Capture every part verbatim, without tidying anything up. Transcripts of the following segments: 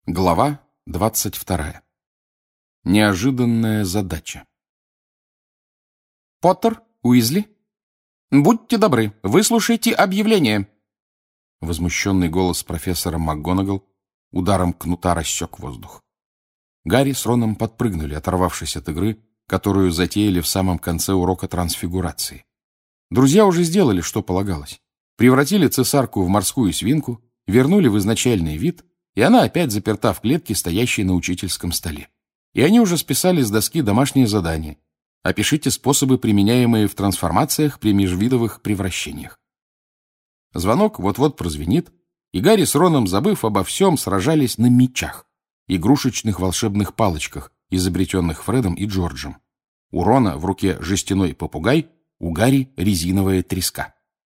Глава двадцать вторая. Неожиданная задача. Поттер, Уизли, будьте добры, выслушайте объявление. Возмущенный голос профессора МакГонагал ударом кнута рассек воздух. Гарри с Роном подпрыгнули, оторвавшись от игры, которую затеяли в самом конце урока трансфигурации. Друзья уже сделали, что полагалось. Превратили цесарку в морскую свинку, вернули в изначальный вид, и она опять заперта в клетке, стоящей на учительском столе. И они уже списали с доски домашнее задание. Опишите способы, применяемые в трансформациях при межвидовых превращениях. Звонок вот-вот прозвенит, и Гарри с Роном, забыв обо всем, сражались на мечах, игрушечных волшебных палочках, изобретенных Фредом и Джорджем. У Рона в руке жестяной попугай, у Гарри резиновая треска.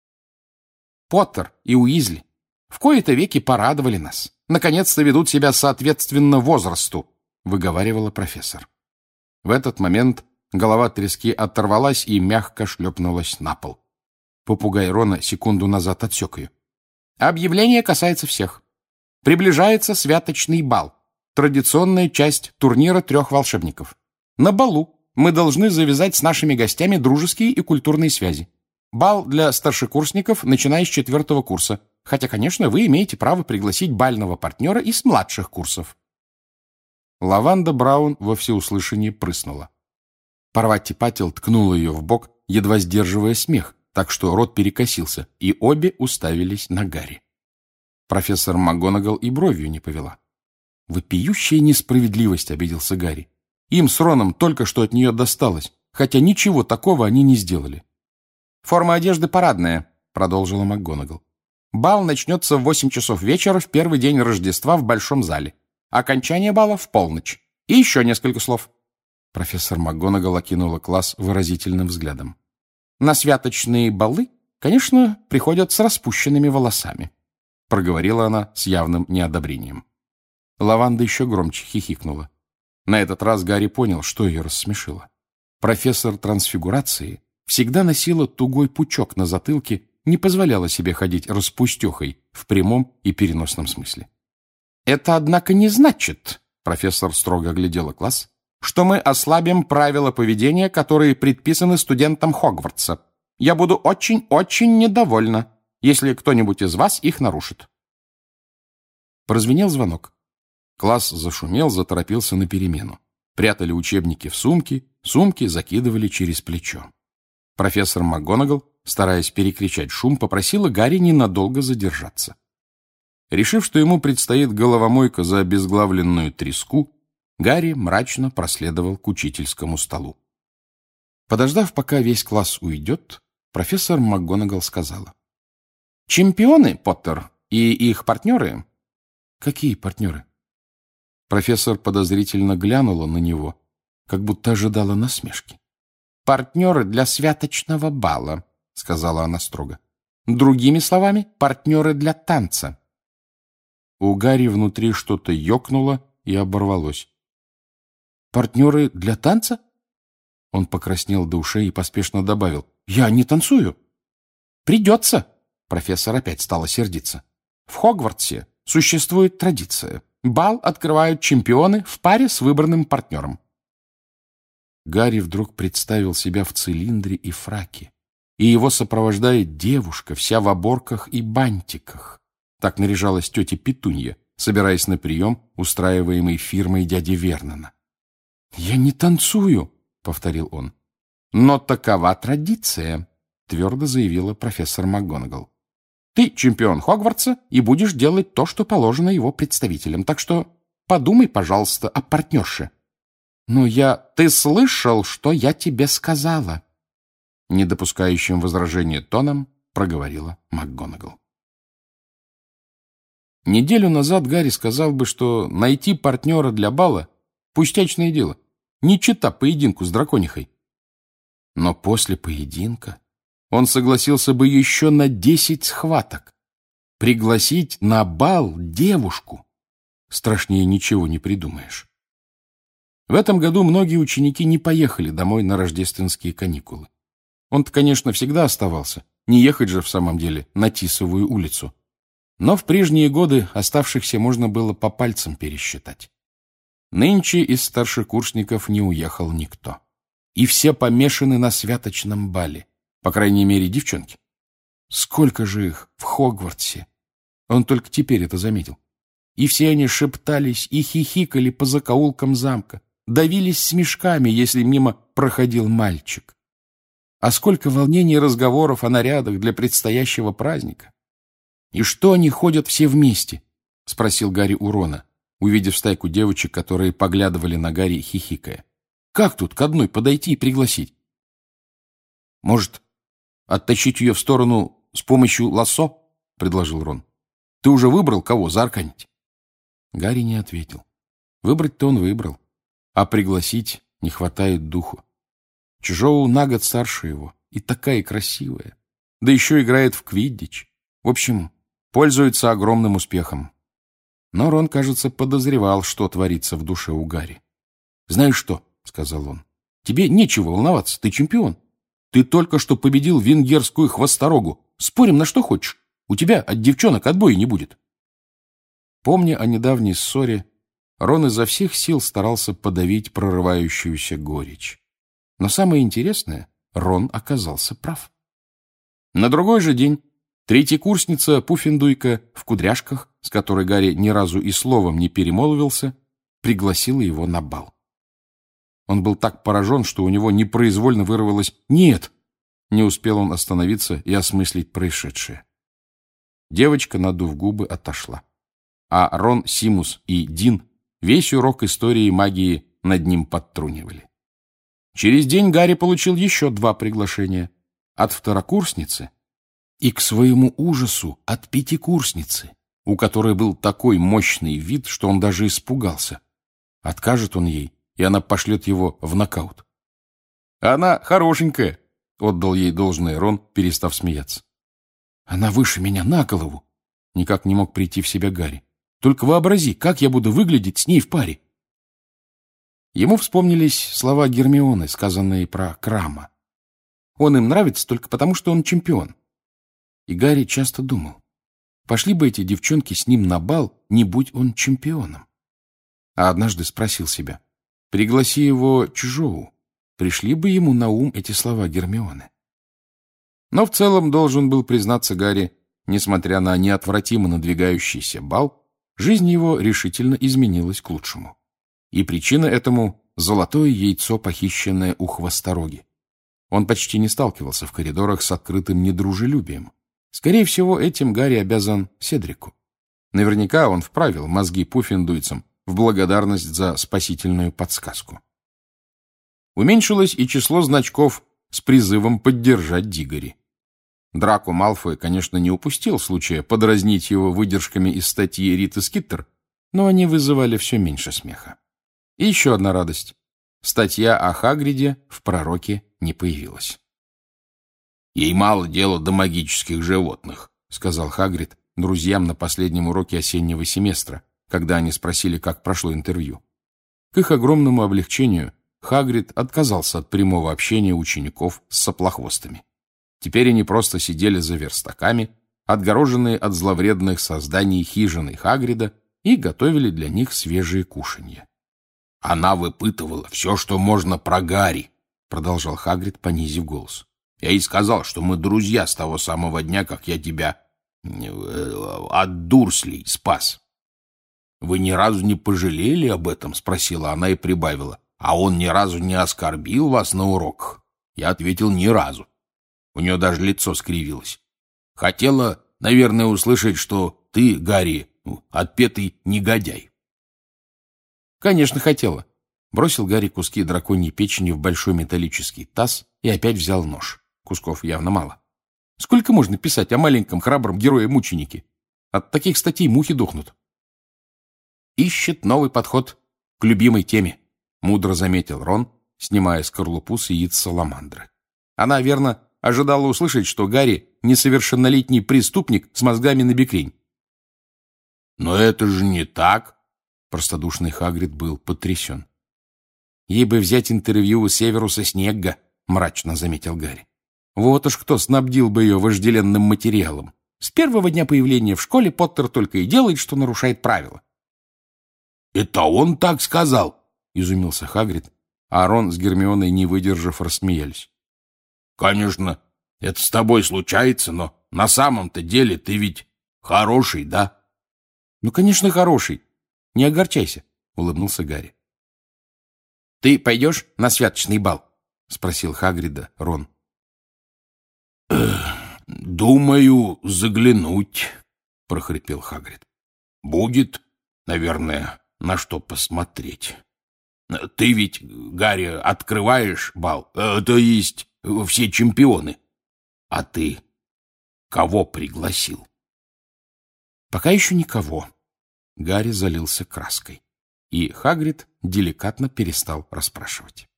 Поттер и Уизли в кои-то веки порадовали нас. Наконец-то ведут себя соответственно возрасту, выговаривала профессор. В этот момент голова трески оторвалась и мягко шлепнулась на пол. Попугай Рона секунду назад отсек ее. Объявление касается всех. Приближается святочный бал, традиционная часть турнира трех волшебников. На балу мы должны завязать с нашими гостями дружеские и культурные связи. Бал для старшекурсников, начиная с четвертого курса, хотя, конечно, вы имеете право пригласить бального партнера из младших курсов. Лаванда Браун во всеуслышание прыснула. Парвати Патил ткнула ее в бок, едва сдерживая смех, так что рот перекосился, и обе уставились на Гарри. Профессор МакГонагал и бровью не повела. «Вопиющая несправедливость», — обиделся Гарри. «Им с Роном только что от нее досталось, хотя ничего такого они не сделали». «Форма одежды парадная», — продолжила МакГонагал. «Бал начнется в восемь часов вечера в первый день Рождества в Большом зале. Окончание бала в полночь. И еще несколько слов». Профессор МакГонагал окинула класс выразительным взглядом. «На святочные балы, конечно, приходят с распущенными волосами», — проговорила она с явным неодобрением. Лаванда еще громче хихикнула. На этот раз Гарри понял, что ее рассмешило. Профессор трансфигурации всегда носила тугой пучок на затылке, не позволяла себе ходить распустехой в прямом и переносном смысле. «Это, однако, не значит», — профессор строго оглядела класс, «что мы ослабим правила поведения, которые предписаны студентам Хогвартса. Я буду очень-очень недовольна, если кто-нибудь из вас их нарушит». Прозвенел звонок. Класс зашумел, заторопился на перемену. Прятали учебники в сумки, сумки закидывали через плечо. Профессор МакГонагал, стараясь перекричать шум, попросила Гарри ненадолго задержаться. Решив, что ему предстоит головомойка за обезглавленную треску, Гарри мрачно проследовал к учительскому столу. Подождав, пока весь класс уйдет, профессор МакГонагал сказала: «Чемпионы, Поттер, и их партнеры...» «Какие партнеры?» Профессор подозрительно глянула на него, как будто ожидала насмешки. «Партнеры для святочного бала», — сказала она строго. «Другими словами, партнеры для танца». У Гарри внутри что-то ёкнуло и оборвалось. «Партнеры для танца?» Он покраснел до ушей и поспешно добавил: «Я не танцую». «Придется», — профессор опять стала сердиться. «В Хогвартсе существует традиция. Бал открывают чемпионы в паре с выбранным партнером». Гарри вдруг представил себя в цилиндре и фраке, и его сопровождает девушка, вся в оборках и бантиках. Так наряжалась тетя Петунья, собираясь на прием, устраиваемый фирмой дяди Вернона. «Я не танцую», — повторил он. «Но такова традиция», — твердо заявила профессор МакГонагал. «Ты чемпион Хогвартса и будешь делать то, что положено его представителям, так что подумай, пожалуйста, о партнерше». «Но я... Ты слышал, что я тебе сказала?» Не допускающим возражения тоном проговорила МакГонагал. Неделю назад Гарри сказал бы, что найти партнера для бала — пустячное дело, не чета поединку с драконихой. Но после поединка он согласился бы еще на десять схваток. Пригласить на бал девушку — страшнее ничего не придумаешь. В этом году многие ученики не поехали домой на рождественские каникулы. Он-то, конечно, всегда оставался, не ехать же в самом деле на Тисовую улицу. Но в прежние годы оставшихся можно было по пальцам пересчитать. Нынче из старшекурсников не уехал никто. И все помешаны на святочном бале, по крайней мере, девчонки. Сколько же их в Хогвартсе! Он только теперь это заметил. И все они шептались и хихикали по закоулкам замка, давились смешками, если мимо проходил мальчик. А сколько волнений и разговоров о нарядах для предстоящего праздника! «И что они ходят все вместе?» — спросил Гарри у Рона, увидев стайку девочек, которые поглядывали на Гарри, хихикая. «Как тут к одной подойти и пригласить?» «Может, оттащить ее в сторону с помощью лассо?» — предложил Рон. «Ты уже выбрал, кого заарканить?» Гарри не ответил. Выбрать-то он выбрал, а пригласить не хватает духу. Чжоу на год старше его, и такая красивая, да еще играет в квиддич. В общем, пользуется огромным успехом. Но Рон, кажется, подозревал, что творится в душе у Гарри. «Знаешь что?» — сказал он. «Тебе нечего волноваться, ты чемпион. Ты только что победил венгерскую хвосторогу. Спорим на что хочешь. У тебя от девчонок отбоя не будет». Помня о недавней ссоре, Рон изо всех сил старался подавить прорывающуюся горечь. Но самое интересное, Рон оказался прав. На другой же день третьекурсница Пуффендуйка в кудряшках, с которой Гарри ни разу и словом не перемолвился, пригласила его на бал. Он был так поражен, что у него непроизвольно вырвалось «Нет!». Не успел он остановиться и осмыслить происшедшее. Девочка, надув губы, отошла. А Рон, Симус и Дин весь урок истории магии над ним подтрунивали. Через день Гарри получил еще два приглашения. От второкурсницы и, к своему ужасу, от пятикурсницы, у которой был такой мощный вид, что он даже испугался. Откажет он ей, и она пошлет его в нокаут. «Она хорошенькая», — отдал ей должное Рон, перестав смеяться. «Она выше меня на голову», — никак не мог прийти в себя Гарри. «Только вообрази, как я буду выглядеть с ней в паре». Ему вспомнились слова Гермионы, сказанные про Крама. Он им нравится только потому, что он чемпион. И Гарри часто думал, пошли бы эти девчонки с ним на бал, не будь он чемпионом. А однажды спросил себя, пригласи его Чжоу, пришли бы ему на ум эти слова Гермионы. Но в целом, должен был признаться Гарри, несмотря на неотвратимо надвигающийся бал, жизнь его решительно изменилась к лучшему. И причина этому — золотое яйцо, похищенное у хвостороги. Он почти не сталкивался в коридорах с открытым недружелюбием. Скорее всего, этим Гарри обязан Седрику. Наверняка он вправил мозги пуффендуйцам в благодарность за спасительную подсказку. Уменьшилось и число значков с призывом поддержать Дигори. Драко Малфой, конечно, не упустил случая подразнить его выдержками из статьи Риты Скиттер, но они вызывали все меньше смеха. И еще одна радость. Статья о Хагриде в «Пророке» не появилась. «Ей мало дела до магических животных», — сказал Хагрид друзьям на последнем уроке осеннего семестра, когда они спросили, как прошло интервью. К их огромному облегчению Хагрид отказался от прямого общения учеников с соплохвостами. Теперь они просто сидели за верстаками, отгороженные от зловредных созданий хижины Хагрида, и готовили для них свежие кушанья. «Она выпытывала все, что можно про Гарри», — продолжал Хагрид, понизив голос. «Я ей сказал, что мы друзья с того самого дня, как я тебя от Дурслей спас». «Вы ни разу не пожалели об этом?» — спросила она и прибавила. «А он ни разу не оскорбил вас на уроках?» Я ответил: «Ни разу». У нее даже лицо скривилось. «Хотела, наверное, услышать, что ты, Гарри, отпетый негодяй». «Конечно, хотела». Бросил Гарри куски драконьей печени в большой металлический таз и опять взял нож. Кусков явно мало. Сколько можно писать о маленьком храбром герое-мученике? От таких статей мухи дохнут. «Ищет новый подход к любимой теме», — мудро заметил Рон, снимая скорлупу с яиц саламандры. Она, верно, ожидала услышать, что Гарри — несовершеннолетний преступник с мозгами набекрень. «Но это же не так!» — простодушный Хагрид был потрясен. «Ей бы взять интервью у Северуса Снегга», — мрачно заметил Гарри. «Вот уж кто снабдил бы ее вожделенным материалом. С первого дня появления в школе Поттер только и делает, что нарушает правила. «Это он так сказал?» — изумился Хагрид, а Рон с Гермионой, не выдержав, рассмеялись. «Конечно, это с тобой случается, но на самом-то деле ты ведь хороший, да?» «Ну, конечно, хороший. Не огорчайся», — улыбнулся Гарри. «Ты пойдешь на святочный бал?» — спросил Хагрида Рон. «Думаю, заглянуть», — прохрипел Хагрид. «Будет, наверное, на что посмотреть. Ты ведь, Гарри, открываешь бал, э, то есть все чемпионы. А ты кого пригласил?» «Пока еще никого». Гарри залился краской, и Хагрид деликатно перестал расспрашивать.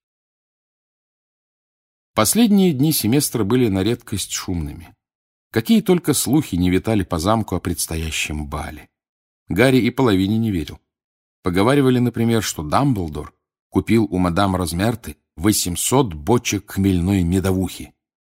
Последние дни семестра были на редкость шумными. Какие только слухи не витали по замку о предстоящем бале. Гарри и половине не верил. Поговаривали, например, что Дамблдор купил у мадам Розмерты восемьсот бочек хмельной медовухи.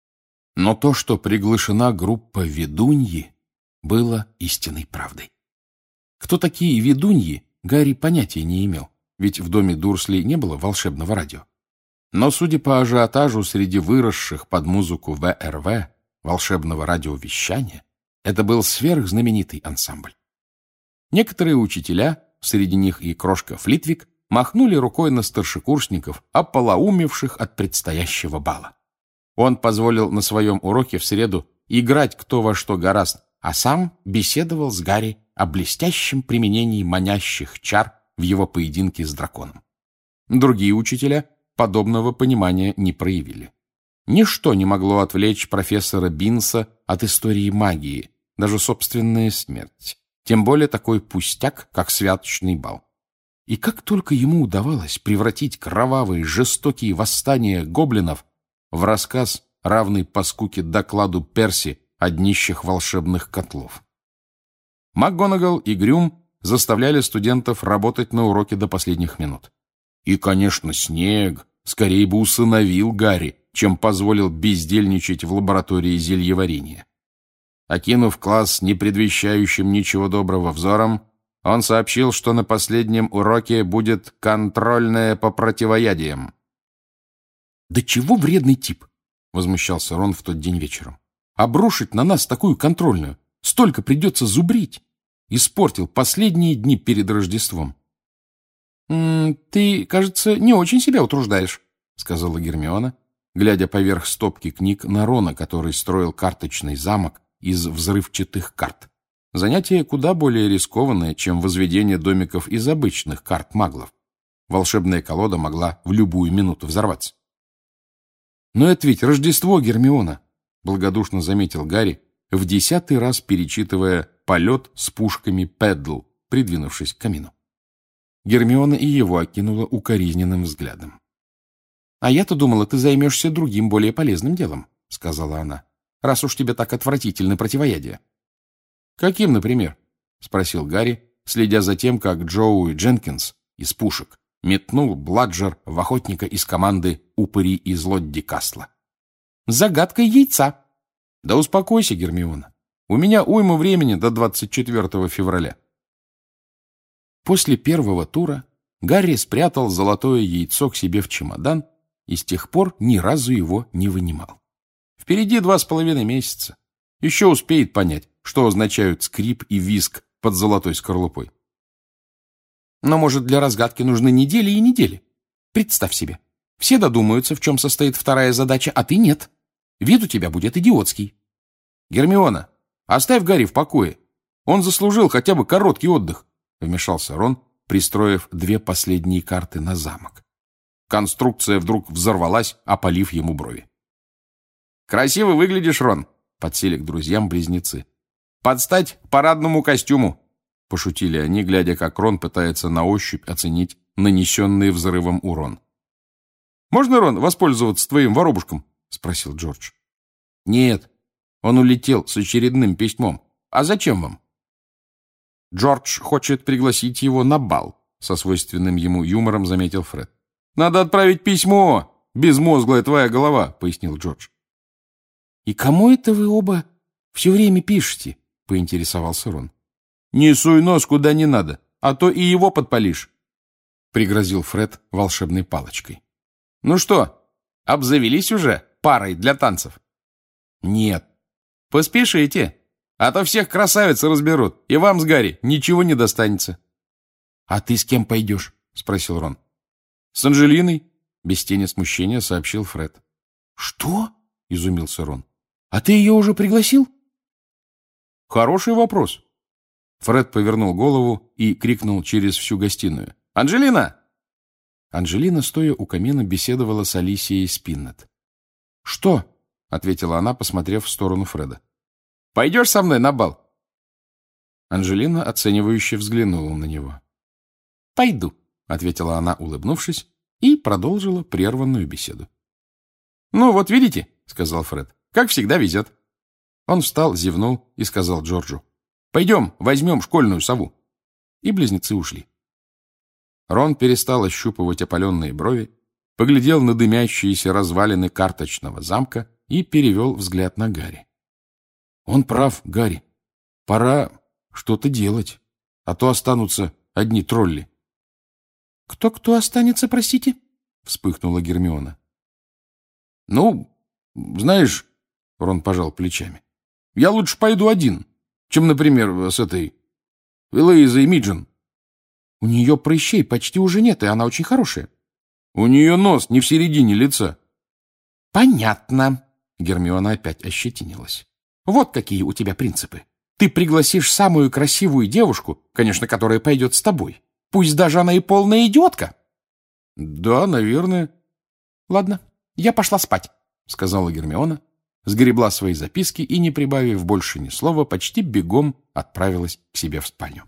Но то, что приглашена группа ведуньи, было истинной правдой. Кто такие ведуньи, Гарри понятия не имел, ведь в доме Дурсли не было волшебного радио. Но, судя по ажиотажу среди выросших под музыку вэ эр вэ, волшебного радиовещания, это был сверхзнаменитый ансамбль. Некоторые учителя, среди них и крошка Флитвик, махнули рукой на старшекурсников, ополоумевших от предстоящего бала. Он позволил на своем уроке в среду играть кто во что гораст, а сам беседовал с Гарри о блестящем применении манящих чар в его поединке с драконом. Другие учителя подобного понимания не проявили. Ничто не могло отвлечь профессора Бинса от истории магии, даже собственная смерть, тем более такой пустяк, как святочный бал. И как только ему удавалось превратить кровавые, жестокие восстания гоблинов в рассказ, равный по скуке докладу Перси о днищах волшебных котлов. МакГонагал и Грюм заставляли студентов работать на уроке до последних минут. И, конечно, Снег скорее бы усыновил Гарри, чем позволил бездельничать в лаборатории зельеварения. Окинув класс не предвещающим ничего доброго взором, он сообщил, что на последнем уроке будет контрольное по противоядиям. «Да чего вредный тип!» — возмущался Рон в тот день вечером. «Обрушить на нас такую контрольную! Столько придется зубрить!» Испортил последние дни перед Рождеством. «М-м, «Ты, кажется, не очень себя утруждаешь», — сказала Гермиона, глядя поверх стопки книг на Рона, который строил карточный замок из взрывчатых карт. Занятие куда более рискованное, чем возведение домиков из обычных карт маглов. Волшебная колода могла в любую минуту взорваться. «Но это ведь Рождество, Гермиона», — благодушно заметил Гарри, в десятый раз перечитывая «Полет с пушками Пэддл», придвинувшись к камину. Гермиона и его окинула укоризненным взглядом. «А я-то думала, ты займешься другим, более полезным делом», — сказала она, «раз уж тебе так отвратительны противоядия». «Каким, например?» — спросил Гарри, следя за тем, как Джоуи Дженкинс из пушек метнул Бладжер в охотника из команды «Упыри из Лодди Кастла». «Загадкой яйца». «Да успокойся, Гермиона. У меня уйма времени до двадцать четвёртого февраля». После первого тура Гарри спрятал золотое яйцо к себе в чемодан и с тех пор ни разу его не вынимал. Впереди два с половиной месяца. Еще успеет понять, что означают скрип и визг под золотой скорлупой. Но, может, для разгадки нужны недели и недели? Представь себе, все додумаются, в чем состоит вторая задача, а ты нет. Вид у тебя будет идиотский. Гермиона, оставь Гарри в покое. Он заслужил хотя бы короткий отдых, вмешался Рон, пристроив две последние карты на замок. Конструкция вдруг взорвалась, опалив ему брови. «Красиво выглядишь, Рон», — подсели к друзьям близнецы. «Под стать парадному костюму», — пошутили они, глядя, как Рон пытается на ощупь оценить нанесенный взрывом урон. «Можно, Рон, воспользоваться твоим воробушком?» — спросил Джордж. «Нет, он улетел с очередным письмом. А зачем вам?» «Джордж хочет пригласить его на бал», — со свойственным ему юмором заметил Фред. «Надо отправить письмо, безмозглая твоя голова», — пояснил Джордж. «И кому это вы оба Все время пишете, — поинтересовался Рон. — Не суй нос куда не надо, а то и его подпалишь, — пригрозил Фред волшебной палочкой. — Ну что, обзавелись уже парой для танцев? — Нет. — Поспешите, а то всех красавиц разберут, и вам с Гарри ничего не достанется. — А ты с кем пойдешь? — спросил Рон. — С Анжелиной, — без тени смущения сообщил Фред. — Что? — изумился Рон. — А ты ее уже пригласил? — Хороший вопрос. Фред повернул голову и крикнул через всю гостиную. — Анжелина! Анжелина, стоя у камина, беседовала с Алисией Спиннет. — Что? — ответила она, посмотрев в сторону Фреда. — Пойдешь со мной на бал? Анжелина оценивающе взглянула на него. — Пойду, — ответила она, улыбнувшись, и продолжила прерванную беседу. — Ну, вот видите, — сказал Фред, — как всегда везет. Он встал, зевнул и сказал Джорджу. — Пойдем, возьмем школьную сову. И близнецы ушли. Рон перестал ощупывать опаленные брови, поглядел на дымящиеся развалины карточного замка и перевел взгляд на Гарри. — Он прав, Гарри. Пора что-то делать, а то останутся одни тролли. «Кто, — Кто-кто останется, простите? — вспыхнула Гермиона. — Ну, знаешь, — Рон пожал плечами, — я лучше пойду один, чем, например, с этой Элоизой Миджен. — У нее прыщей почти уже нет, и она очень хорошая. — У нее нос не в середине лица. — Понятно. Гермиона опять ощетинилась. — Вот какие у тебя принципы. Ты пригласишь самую красивую девушку, конечно, которая пойдет с тобой. Пусть даже она и полная идиотка. — Да, наверное. — Ладно, я пошла спать, — сказала Гермиона, сгребла свои записки и, не прибавив больше ни слова, почти бегом отправилась к себе в спальню.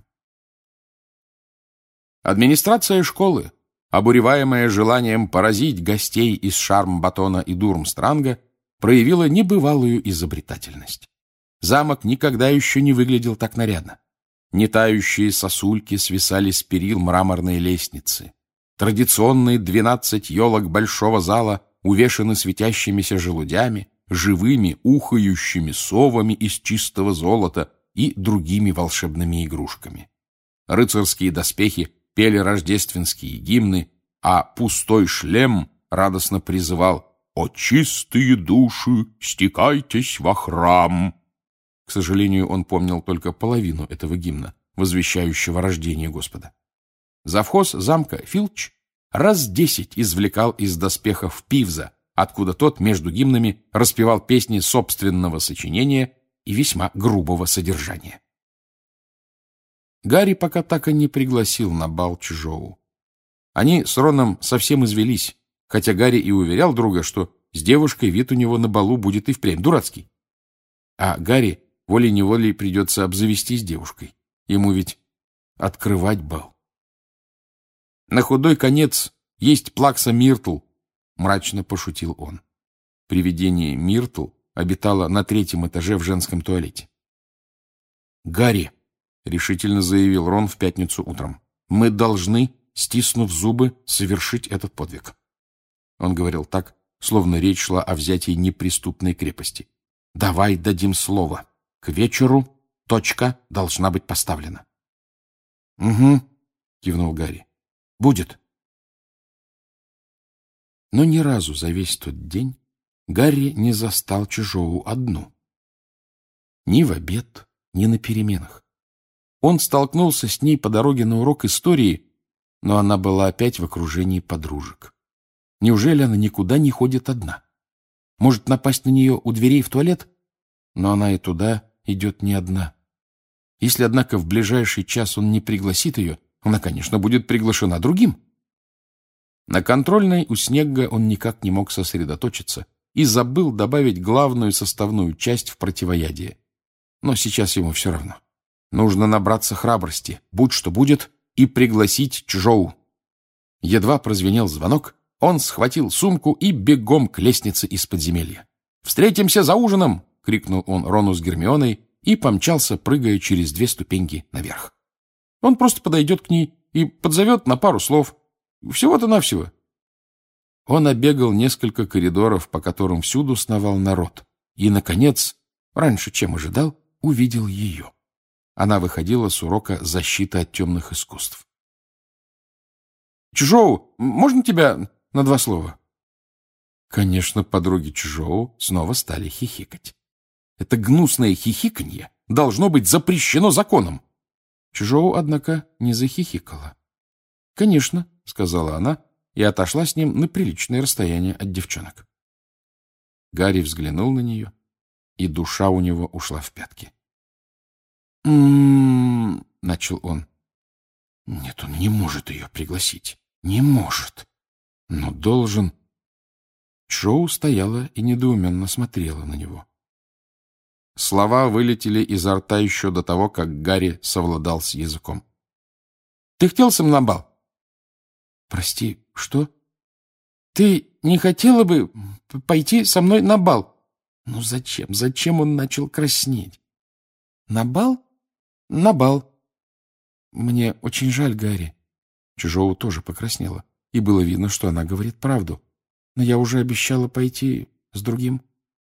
Администрация школы, обуреваемая желанием поразить гостей из Шарм-Батона и Дурмстранга, проявила небывалую изобретательность. Замок никогда еще не выглядел так нарядно. Нетающие сосульки свисали с перил мраморной лестницы. Традиционные двенадцать елок большого зала увешаны светящимися желудями, живыми ухающими совами из чистого золота и другими волшебными игрушками. Рыцарские доспехи пели рождественские гимны, а пустой шлем радостно призывал «О чистые души, стекайтесь во храм!». К сожалению, он помнил только половину этого гимна, возвещающего рождение Господа. Завхоз замка Филч раз десять извлекал из доспехов Пивза, откуда тот между гимнами распевал песни собственного сочинения и весьма грубого содержания. Гарри пока так и не пригласил на бал Чжоу. Они с Роном совсем извелись, хотя Гарри и уверял друга, что с девушкой вид у него на балу будет и впрямь дурацкий. А Гарри волей-неволей придется обзавестись девушкой. Ему ведь открывать бал. На худой конец есть плакса Миртл, мрачно пошутил он. Привидение Миртл обитало на третьем этаже в женском туалете. «Гарри», — решительно заявил Рон в пятницу утром, — «мы должны, стиснув зубы, совершить этот подвиг». Он говорил так, словно речь шла о взятии неприступной крепости. «Давай дадим слово. К вечеру точка должна быть поставлена». «Угу», — кивнул Гарри. «Будет». Но ни разу за весь тот день Гарри не застал Чжоу одну. Ни в обед, ни на переменах. Он столкнулся с ней по дороге на урок истории, но она была опять в окружении подружек. Неужели она никуда не ходит одна? Может напасть на нее у дверей в туалет? Но она и туда идет не одна. Если, однако, в ближайший час он не пригласит ее, она, конечно, будет приглашена другим. На контрольной у Снегга он никак не мог сосредоточиться и забыл добавить главную составную часть в противоядие. Но сейчас ему все равно. Нужно набраться храбрости, будь что будет, и пригласить Чжоу. Едва прозвенел звонок, он схватил сумку и бегом к лестнице из подземелья. «Встретимся за ужином!» — крикнул он Рону с Гермионой и помчался, прыгая через две ступеньки наверх. Он просто подойдет к ней и подзовет на пару слов. Всего-то навсего. Он обегал несколько коридоров, по которым всюду сновал народ, и, наконец, раньше, чем ожидал, увидел ее. Она выходила с урока защиты от темных искусств. «Чжоу, можно тебя на два слова?» Конечно, подруги Чжоу снова стали хихикать. Это гнусное хихиканье должно быть запрещено законом. Чжоу, однако, не захихикала. «Конечно», — сказала она и отошла с ним на приличное расстояние от девчонок. Гарри взглянул на нее, и душа у него ушла в пятки. «М-м-м», начал он. Нет, он не может ее пригласить. Не может. Но должен... Чжоу стояла и недоуменно смотрела на него. Слова вылетели изо рта еще до того, как Гарри совладал с языком. «Ты хотел со мной на бал?» «Прости, что?» «Ты не хотела бы пойти со мной на бал?» «Ну зачем? Зачем он начал краснеть?» «На бал? На бал». «Мне очень жаль, Гарри». Чжоу тоже покраснела, и было видно, что она говорит правду. «Но я уже обещала пойти с другим».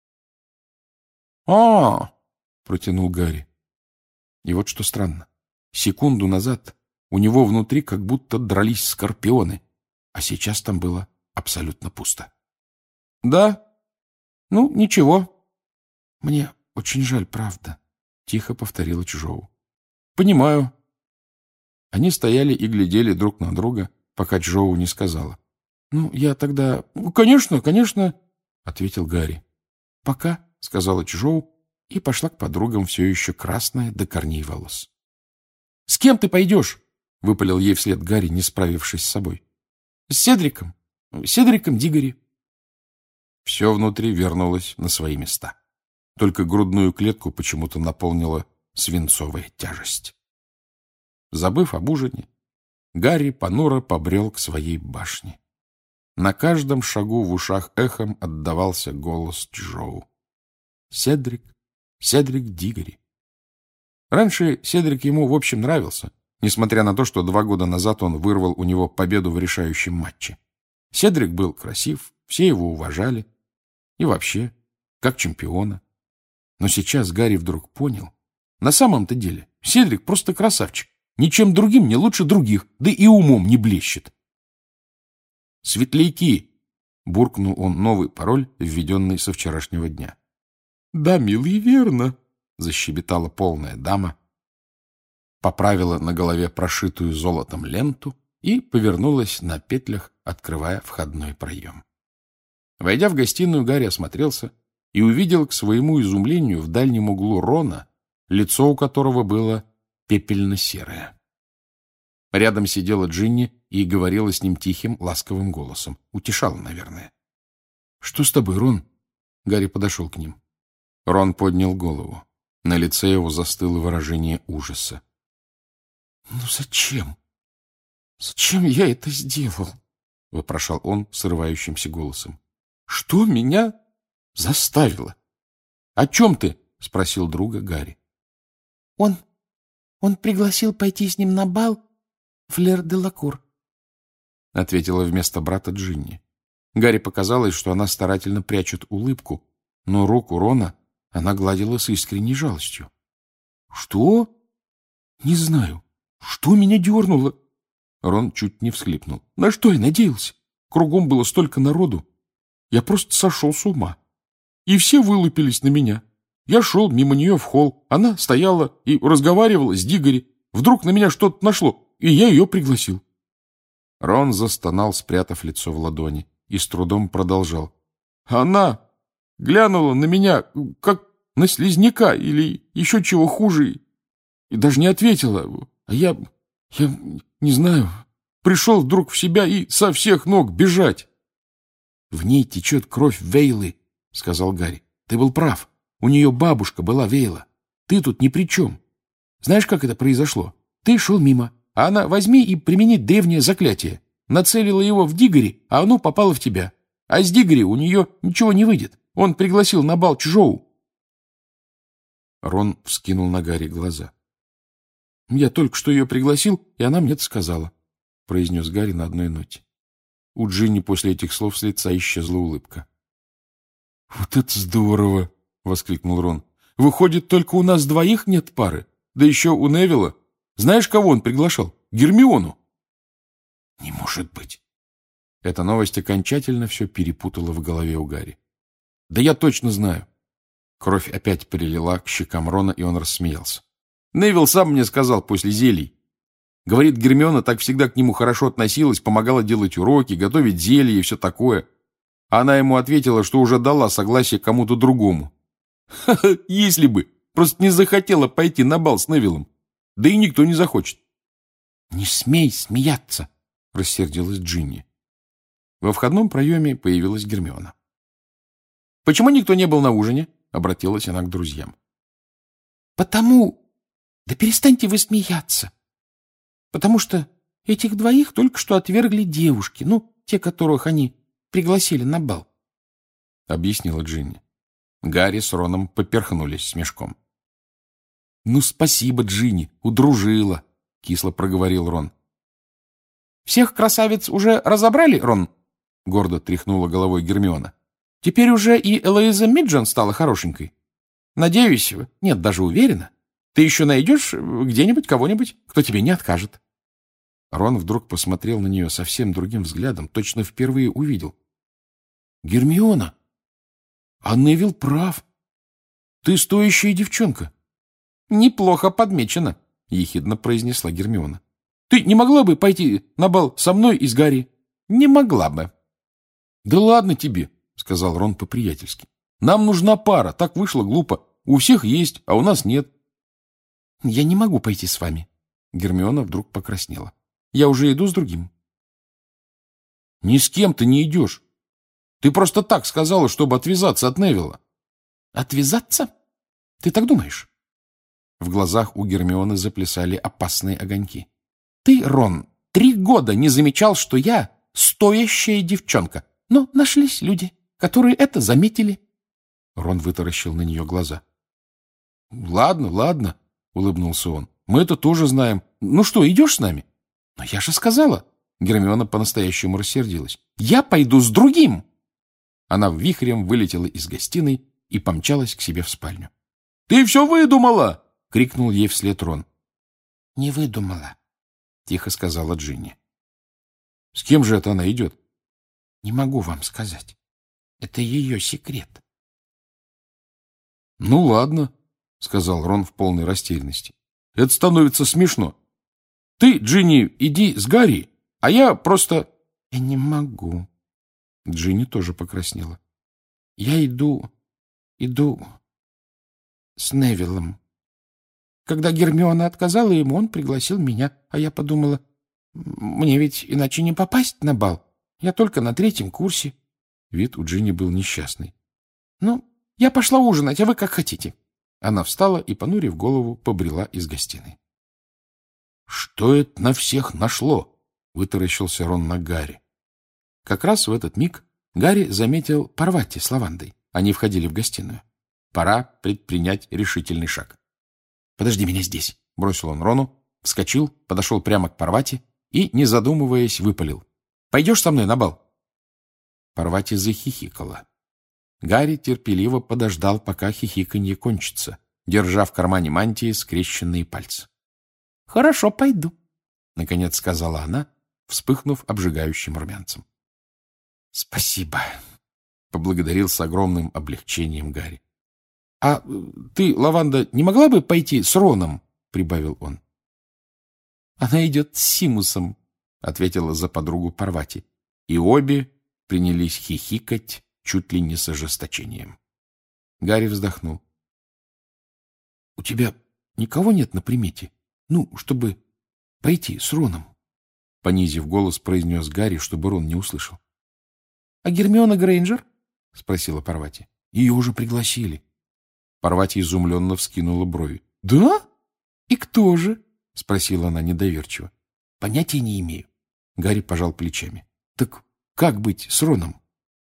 «А-а-а!» — протянул Гарри. И вот что странно. Секунду назад у него внутри как будто дрались скорпионы, а сейчас там было абсолютно пусто. «Да? Ну, ничего. Мне очень жаль, правда», — тихо повторила Чжоу. «Понимаю». Они стояли и глядели друг на друга, пока Чжоу не сказала. «Ну, я тогда...» «Конечно, конечно», — ответил Гарри. «Пока», — сказала Чжоу и пошла к подругам, все еще красная до корней волос. «С кем ты пойдешь?» — выпалил ей вслед Гарри, не справившись с собой. «С Седриком. Седриком Дигори». Все внутри вернулось на свои места. Только грудную клетку почему-то наполнила свинцовая тяжесть. Забыв об ужине, Гарри понуро побрел к своей башне. На каждом шагу в ушах эхом отдавался голос Чжоу. «Седрик, Седрик Дигори». Раньше Седрик ему, в общем, нравился, несмотря на то, что два года назад он вырвал у него победу в решающем матче. Седрик был красив, все его уважали. И вообще, как чемпиона. Но сейчас Гарри вдруг понял, на самом-то деле Седрик просто красавчик. Ничем другим не лучше других, да и умом не блещет. «Светляки!» — буркнул он новый пароль, введенный со вчерашнего дня. «Да, милый, верно!» — защебетала полная дама, поправила на голове прошитую золотом ленту и повернулась на петлях, открывая входной проем. Войдя в гостиную, Гарри осмотрелся и увидел к своему изумлению в дальнем углу Рона, лицо у которого было пепельно-серое. Рядом сидела Джинни и говорила с ним тихим, ласковым голосом. Утешала, наверное. «Что с тобой, Рон?» Гарри подошел к ним. Рон поднял голову. На лице его застыло выражение ужаса. «Ну зачем? Зачем я это сделал?» — вопрошал он срывающимся голосом. «Что меня заставило?» «О чем ты?» — спросил друга Гарри. «Он... он пригласил пойти с ним на бал Флер-де-Лакур», — ответила вместо брата Джинни. Гарри показалось, что она старательно прячет улыбку, но руку Рона она гладила с искренней жалостью. «Что? Не знаю. Что меня дернуло?» Рон чуть не всхлипнул. «На что я надеялся? Кругом было столько народу. Я просто сошел с ума. И все вылупились на меня. Я шел мимо нее в холл. Она стояла и разговаривала с Дигори. Вдруг на меня что-то нашло, и я ее пригласил». Рон застонал, спрятав лицо в ладони, и с трудом продолжал. «Она глянула на меня, как на слизняка или еще чего хуже, и даже не ответила. А я, я не знаю, пришел вдруг в себя и со всех ног бежать». «В ней течет кровь Вейлы», — сказал Гарри. «Ты был прав. У нее бабушка была Вейла. Ты тут ни при чем. Знаешь, как это произошло? Ты шел мимо, а она возьми и примени древнее заклятие. Нацелила его в Дигори, а оно попало в тебя. А с Дигори у нее ничего не выйдет. Он пригласил на бал Чжоу». Рон вскинул на Гарри глаза. «Я только что ее пригласил, и она мне это сказала», — произнес Гарри на одной ноте. У Джинни после этих слов с лица исчезла улыбка. «Вот это здорово!» — воскликнул Рон. Выходит, только у нас двоих нет пары? Да еще у Невилла. Знаешь, кого он приглашал? Гермиону. Не может быть. Эта новость окончательно все перепутала в голове у Гарри. Да я точно знаю. Кровь опять прилила к щекам Рона, и он рассмеялся. Невилл сам мне сказал после зелий. Говорит, Гермиона так всегда к нему хорошо относилась, помогала делать уроки, готовить зелья и все такое. А она ему ответила, что уже дала согласие кому-то другому. Ха-ха, если бы. Просто не захотела пойти на бал с Невиллом. Да и никто не захочет. — Не смей смеяться, — рассердилась Джинни. Во входном проеме появилась Гермиона. — Почему никто не был на ужине? — обратилась она к друзьям. — Потому... Да перестаньте вы смеяться. Потому что этих двоих только что отвергли девушки, ну, те, которых они пригласили на бал, — объяснила Джинни. Гарри с Роном поперхнулись смешком. — Ну, спасибо, Джинни, удружила, — кисло проговорил Рон. — Всех красавиц уже разобрали, Рон? — гордо тряхнула головой Гермиона. — Теперь уже и Элоиза Миджен стала хорошенькой. Надеюсь, нет, даже уверена, ты еще найдешь где-нибудь кого-нибудь, кто тебе не откажет. Рон вдруг посмотрел на нее совсем другим взглядом, точно впервые увидел. — Гермиона! А Невилл прав. Ты стоящая девчонка. — Неплохо подмечено, — ехидно произнесла Гермиона. — Ты не могла бы пойти на бал со мной и с Гарри? — Не могла бы. — Да ладно тебе, — сказал Рон по-приятельски. — Нам нужна пара, так вышло глупо. У всех есть, а у нас нет. — Я не могу пойти с вами. Гермиона вдруг покраснела. — Я уже иду с другим. — Ни с кем ты не идешь. Ты просто так сказала, чтобы отвязаться от Невилла. — Отвязаться? Ты так думаешь? В глазах у Гермионы заплясали опасные огоньки. — Ты, Рон, три года не замечал, что я стоящая девчонка. Но нашлись люди, которые это заметили. Рон вытаращил на нее глаза. — Ладно, ладно, — улыбнулся он. — Мы это тоже знаем. Ну что, идешь с нами? — Но я же сказала. Гермиона по-настоящему рассердилась. — Я пойду с другим. Она вихрем вылетела из гостиной и помчалась к себе в спальню. — Ты все выдумала! — крикнул ей вслед Рон. — Не выдумала, — тихо сказала Джинни. — С кем же это она идет? — Не могу вам сказать. Это ее секрет. — Ну, ладно, — сказал Рон в полной растерянности. — Это становится смешно. Ты, Джинни, иди с Гарри, а я просто... — Я не могу. Джинни тоже покраснела. — Я иду... иду... с Невиллом. Когда Гермиона отказала ему, он пригласил меня, а я подумала, мне ведь иначе не попасть на бал. Я только на третьем курсе. Вид у Джинни был несчастный. — Ну, я пошла ужинать, а вы как хотите. Она встала и, понурив голову, побрела из гостиной. — Что это на всех нашло? — вытаращился Рон на Гарри. Как раз в этот миг Гарри заметил Парвати с Лавандой. Они входили в гостиную. Пора предпринять решительный шаг. — Подожди меня здесь, — бросил он Рону, вскочил, подошел прямо к Парвати и, не задумываясь, выпалил. — Пойдешь со мной на бал? Парвати захихикала. Гарри терпеливо подождал, пока хихиканье кончится, держа в кармане мантии скрещенные пальцы. — Хорошо, пойду, — наконец сказала она, вспыхнув обжигающим румянцем. — Спасибо, — поблагодарил с огромным облегчением Гарри. — А ты, Лаванда, не могла бы пойти с Роном? — прибавил он. — Она идет с Симусом, — ответила за подругу Парвати. И обе принялись хихикать чуть ли не с ожесточением. Гарри вздохнул. — У тебя никого нет на примете? Ну, чтобы пойти с Роном? — понизив голос, произнес Гарри, чтобы Рон не услышал. — А Гермиона Грейнджер? — спросила Парвати. — Ее уже пригласили. Парвати изумленно вскинула брови. — Да? И кто же? — спросила она недоверчиво. — Понятия не имею. Гарри пожал плечами. — Так как быть с Роном?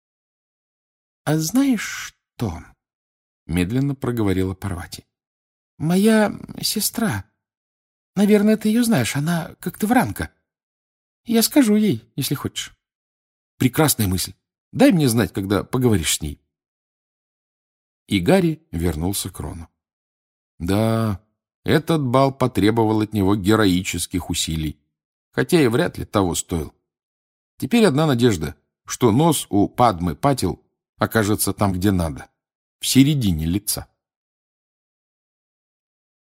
— А знаешь что? — медленно проговорила Парвати. — Моя сестра. Наверное, ты ее знаешь. Она как-то вранка. Я скажу ей, если хочешь. — Прекрасная мысль. Дай мне знать, когда поговоришь с ней. И Гарри вернулся к Рону. Да, этот бал потребовал от него героических усилий, хотя и вряд ли того стоил. Теперь одна надежда, что нос у Падмы Патил окажется там, где надо, в середине лица.